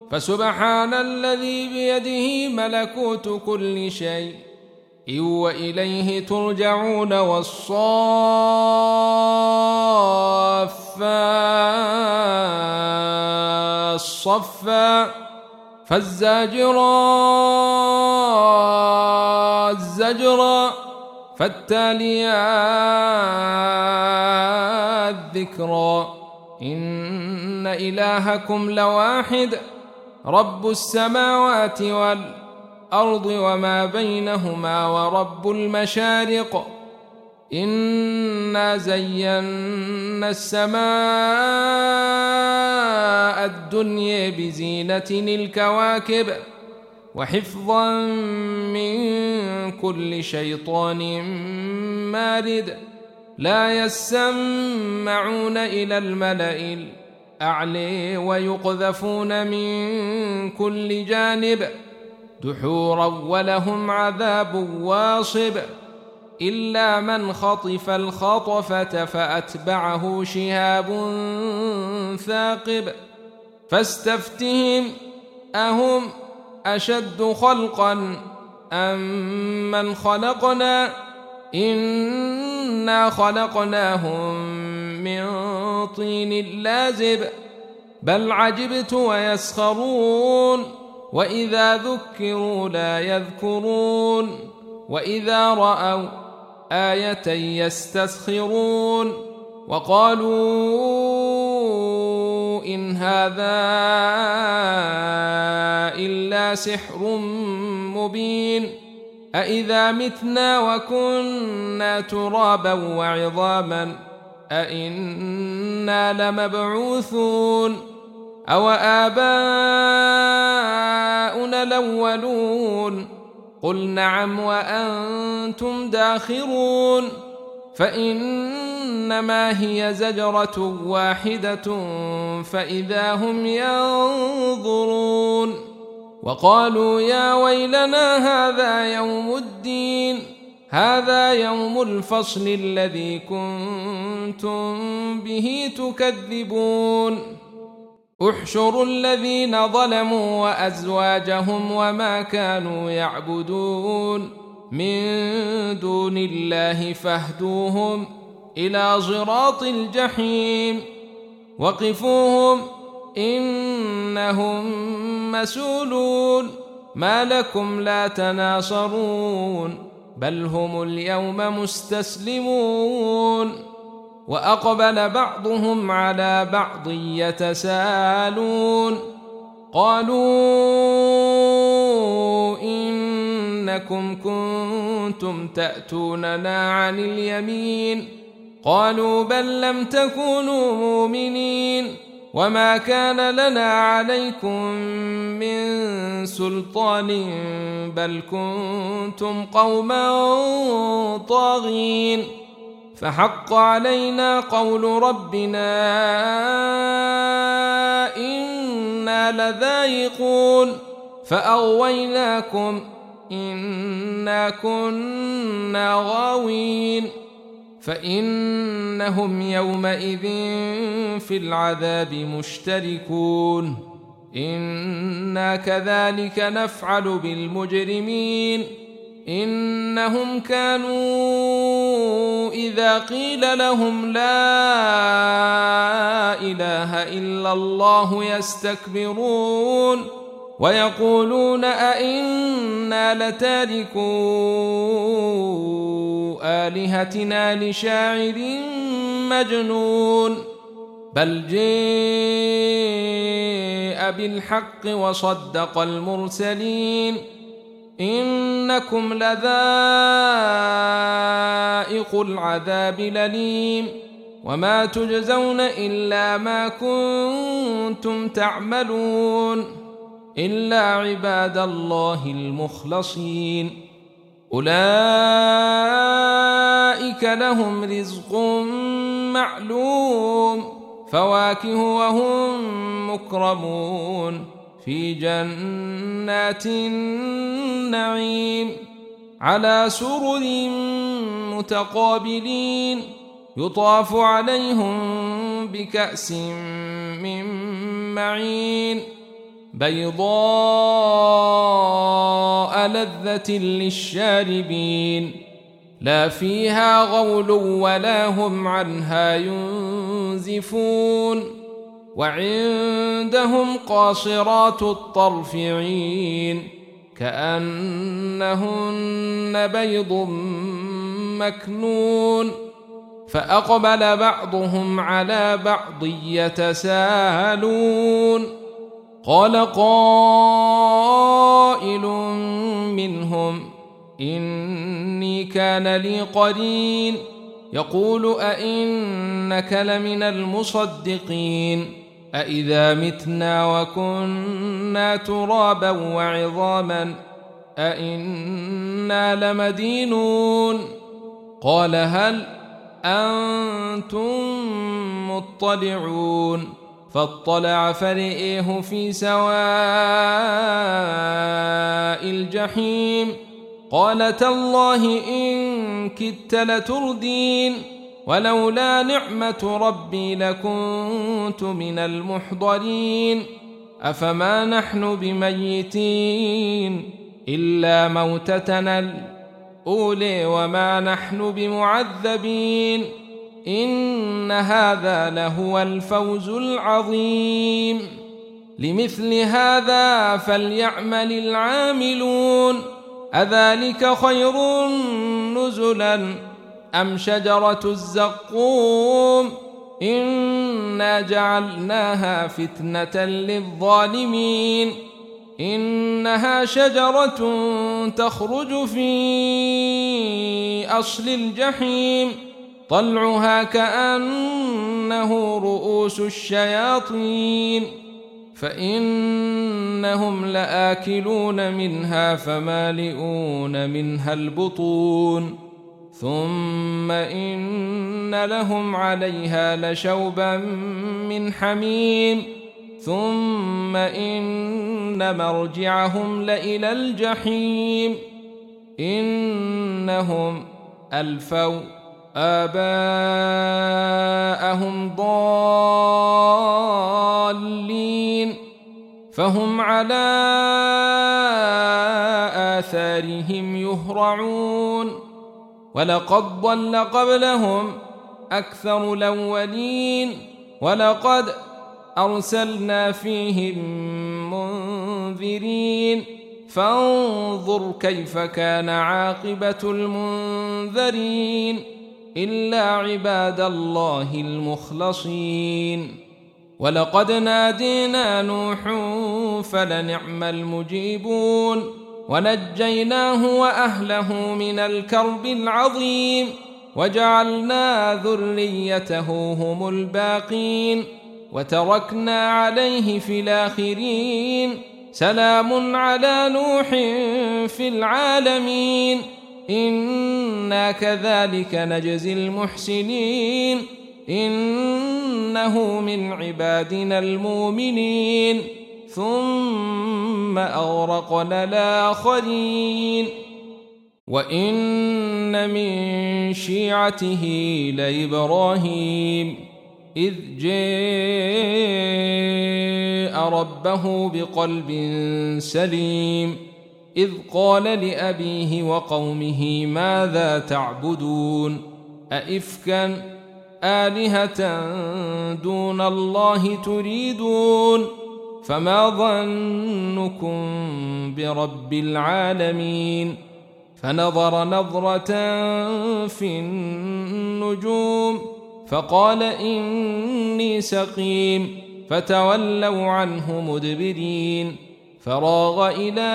فسبحان الذي بيده ملكوت كل شيء وإليه ترجعون. والصافات صفا فالزاجرات زجرا فالتاليات ذكرا. إن إلهكم لواحد رب السماوات والأرض وما بينهما ورب المشارق. إنا زينا السماء الدنيا بزينة الكواكب وحفظا من كل شيطان مارد. لا يسمعون إلى الملأ الأعلى ويقذفون من كل جانب دحورا ولهم عذاب واصب. إلا من خطف الخطفة فأتبعه شهاب ثاقب. فاستفتهم أهم أشد خلقا أم من خلقنا إنا خلقناهم من طين لازب. بل عجبت ويسخرون وإذا ذكروا لا يذكرون وإذا رأوا آية يستسخرون وقالوا إن هذا إلا سحر مبين. أإذا متنا وكنا ترابا وعظاما أإنا لمبعوثون أو آباؤنا الأولون. قل نعم وأنتم داخرون. فإنما هي زجرة واحدة فإذا هم ينظرون. وقالوا يا ويلنا هذا يوم الدين هذا يوم الفصل الذي كنتم به تكذبون. احشروا الذين ظلموا وأزواجهم وما كانوا يعبدون من دون الله فاهدوهم إلى صراط الجحيم. وقفوهم إنهم مسؤولون. ما لكم لا تناصرون بل هم اليوم مستسلمون. وأقبل بعضهم على بعض يتساءلون قالوا إنكم كنتم تأتوننا عن اليمين. قالوا بل لم تكونوا مؤمنين وما كان لنا عليكم من سلطان بل كنتم قوما طاغين. فحق علينا قول ربنا إنا لذائقون فأغويناكم إنا كنا غاوين. فإنهم يومئذ في العذاب مشتركون. إنا كذلك نفعل بالمجرمين. إنهم كانوا إذا قيل لهم لا إله إلا الله يستكبرون ويقولون أئنا لتاركو آلهتنا لشاعر مجنون. بل جاء بالحق وصدق المرسلين. إنكم لذائق العذاب الأليم وما تجزون إلا ما كنتم تعملون إلا عباد الله المخلصين. أولئك لهم رزق معلوم فواكه وهم مكرمون في جنات النعيم على سرر متقابلين. يطاف عليهم بكأس من معين بيضاء لذة للشاربين لا فيها غول ولا هم عنها ينزفون وعندهم قاصرات الطرف عين كأنهن بيض مكنون فأقبل بعضهم على بعض يتساءلون قال قائل منهم إني كان لي قرين يقول أئنك لمن المصدقين أئذا متنا وكنا ترابا وعظاما أئنا لمدينون قال هل أنتم مطلعون فاطلع فرئيه في سواء الجحيم قال تالله إن كدت لتردين ولولا نعمة ربي لكنت من المحضرين أفما نحن بميتين إلا موتتنا الأولى وما نحن بمعذبين إن هذا لهو الفوز العظيم لمثل هذا فليعمل العاملون أذلك خير نزلا أم شجرة الزقوم إنا جعلناها فتنة للظالمين إنها شجرة تخرج في أصل الجحيم طلعها كأنه رؤوس الشياطين فإنهم لآكلون منها فمالئون منها البطون ثم إن لهم عليها لشوبا من حميم ثم إن مرجعهم لإلى الجحيم إنهم ألفوا آباءهم ضالين فهم على آثارهم يهرعون ولقد ضل قبلهم أكثر الأولين ولقد أرسلنا فيهم منذرين فانظر كيف كان عاقبة المنذرين إلا عباد الله المخلصين ولقد نادينا نوح فلنعم المجيبون ونجيناه وأهله من الكرب العظيم وجعلنا ذريته هم الباقين وتركنا عليه في الآخرين سلام على نوح في العالمين إنا كذلك نجزي المحسنين إنه من عبادنا المؤمنين ثم أغرقنا الآخرين وإن من شيعته لإبراهيم إذ جاء ربه بقلب سليم إذ قال لأبيه وقومه ماذا تعبدون أئفكا آلهة دون الله تريدون فما ظنكم برب العالمين فنظر نظرة في النجوم فقال إني سقيم فتولوا عنه مدبرين فراغ إلى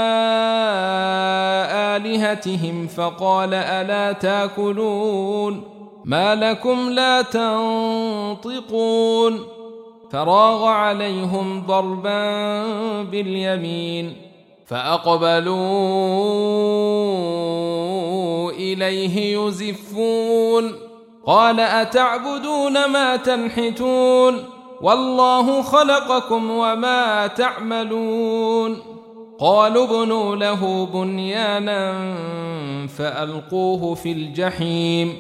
آلهتهم فقال ألا تاكلون ما لكم لا تنطقون فراغ عليهم ضربا باليمين فأقبلوا إليه يزفون قال أتعبدون ما تنحتون والله خلقكم وما تعملون قالوا ابنوا له بنيانا فألقوه في الجحيم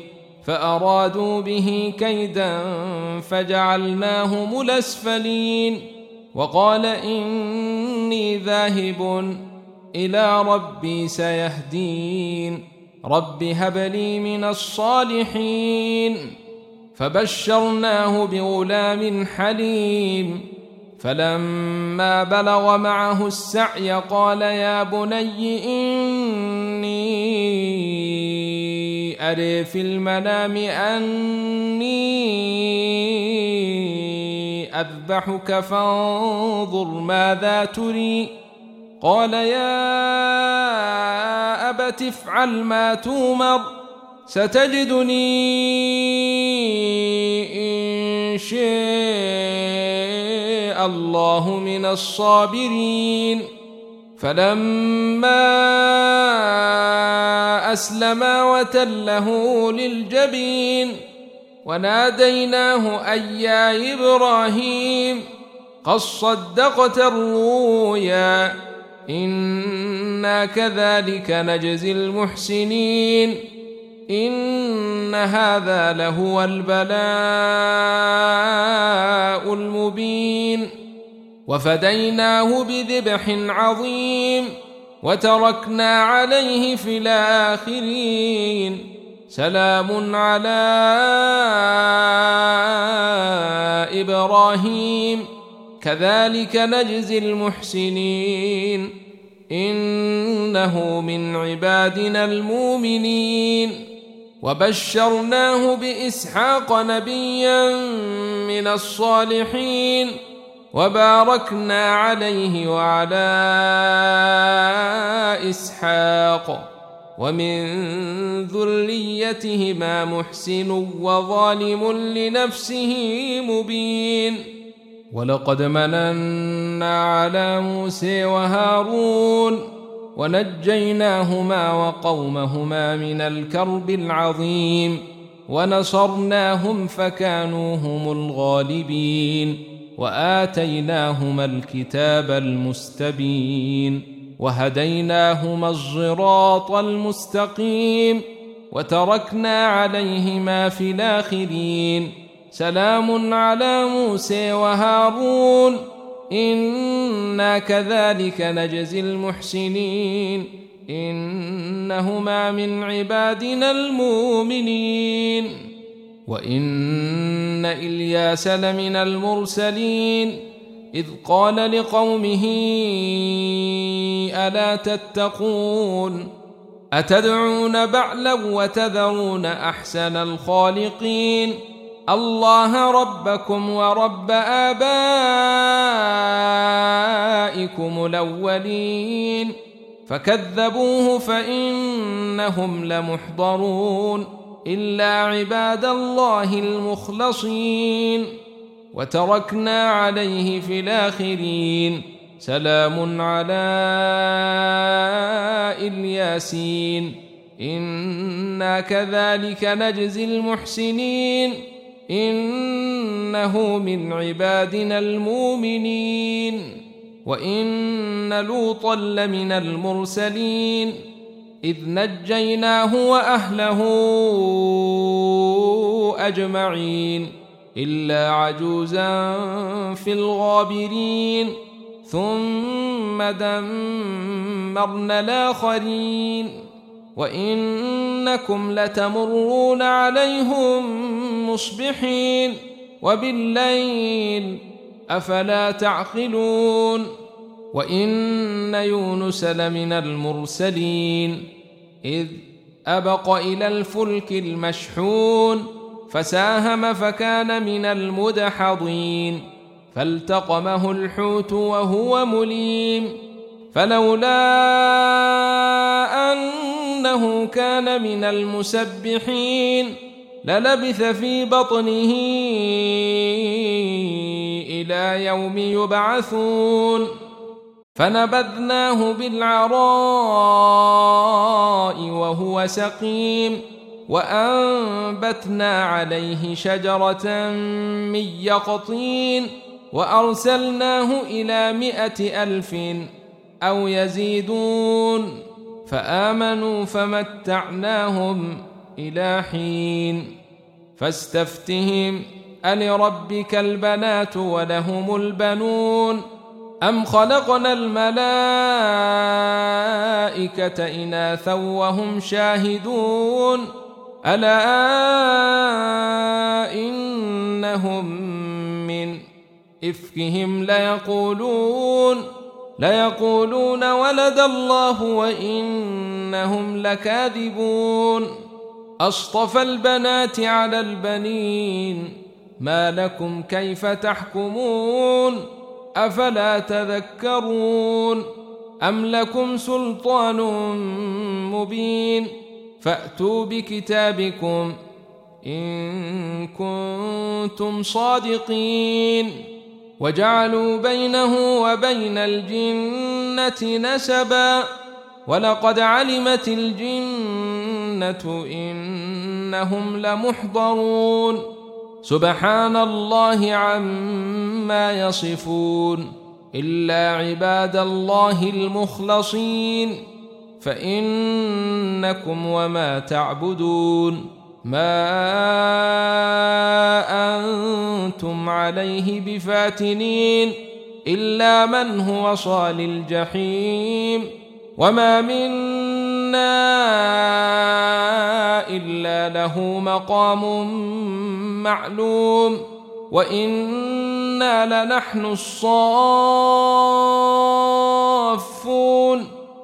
فأرادوا به كيدا فجعلناهم الأسفلين وقال إني ذاهب إلى ربي سيهدين رب هب لي من الصالحين. فبشرناه بغلام حليم. فلما بلغ معه السعي قال يا بني إني أرى في المنام أني أذبحك فانظر ماذا تري. قال يا أبت افعل ما تومر ستجدني إن شاء الله من الصابرين. فلما أسلما وتله للجبين وناديناه أي يا إبراهيم قد صدقت الرؤيا إنا كذلك نجزي المحسنين إن هذا لهو البلاء المبين. وفديناه بذبح عظيم وتركنا عليه في الآخرين سلام على إبراهيم كذلك نجزي المحسنين إنه من عبادنا المؤمنين. وبشرناه بإسحاق نبيا من الصالحين وباركنا عليه وعلى إسحاق ومن ذريتهما محسن وظالم لنفسه مبين. ولقد مننا على موسى وهارون ونجيناهما وقومهما من الكرب العظيم ونصرناهم فكانوا هم الغالبين وآتيناهما الكتاب المستبين وهديناهما الصراط المستقيم وتركنا عليهما في الآخرين سلام على موسى وهارون إنا كذلك نجزي المحسنين إنهما من عبادنا المؤمنين. وإن إلياس لمن المرسلين إذ قال لقومه ألا تتقون أتدعون بعلا وتذرون أحسن الخالقين الله ربكم ورب آبائكم الأولين. فكذبوه فإنهم لمحضرون إلا عباد الله المخلصين. وتركنا عليه في الآخرين سلام على الياسين إنا كذلك نجزي المحسنين إنه من عبادنا المؤمنين. وإن لوطا لمن المرسلين إذ نجيناه وأهله أجمعين إلا عجوزا في الغابرين ثم دمرنا الآخرين. وإنكم لتمرون عليهم مصبحين وبالليل أفلا تعقلون. وإن يونس لمن المرسلين إذ أبق إلى الفلك المشحون فساهم فكان من المدحضين فالتقمه الحوت وهو مليم فلولا أنه كان من المسبحين للبث في بطنه إلى يوم يبعثون فنبذناه بالعراء وهو سقيم وأنبتنا عليه شجرة من يقطين وأرسلناه إلى 100,000 أو يزيدون فآمنوا فمتعناهم إلى حين. فاستفتهم ألربك البنات ولهم البنون أم خلقنا الملائكة إناثا وهم شاهدون ألا إنهم من إفكهم ليقولون ولد الله وإنهم لكاذبون أصطفى البنات على البنين ما لكم كيف تحكمون أفلا تذكرون أم لكم سلطان مبين فأتوا بكتابكم إن كنتم صادقين وجعلوا بينه وبين الجنة نسبا ولقد علمت الجنة إنهم لمحضرون سبحان الله عما يصفون إلا عباد الله المخلصين فإنكم وما تعبدون ما أنتم عليه بفاتنين إلا من هو صال الجحيم وما منا إلا له مقام معلوم وإنا لنحن الصافون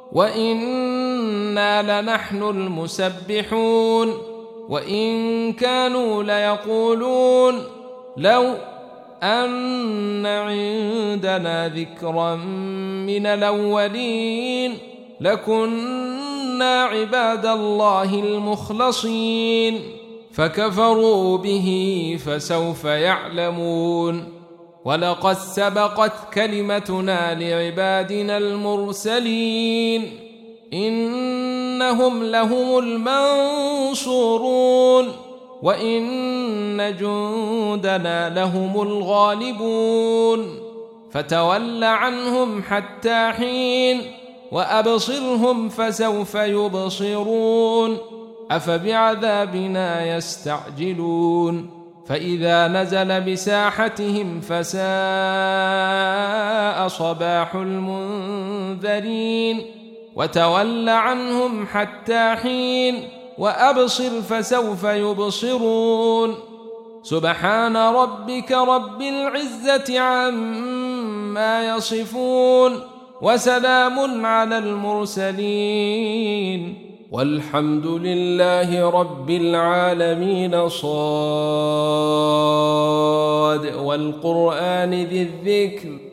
وإنا لنحن المسبحون وإن كانوا ليقولون لو أن عندنا ذكرا من الأولين لكنا عباد الله المخلصين فكفروا به فسوف يعلمون ولقد سبقت كلمتنا لعبادنا المرسلين إنهم لهم المنصورون وإن جندنا لهم الغالبون فتول عنهم حتى حين وأبصرهم فسوف يبصرون أفبعذابنا يستعجلون فإذا نزل بساحتهم فساء صباح المنذرين وتول عنهم حتى حين وأبصر فسوف يبصرون سبحان ربك رب العزة عما يصفون وسلام على المرسلين والحمد لله رب العالمين صاد والقرآن ذي الذكر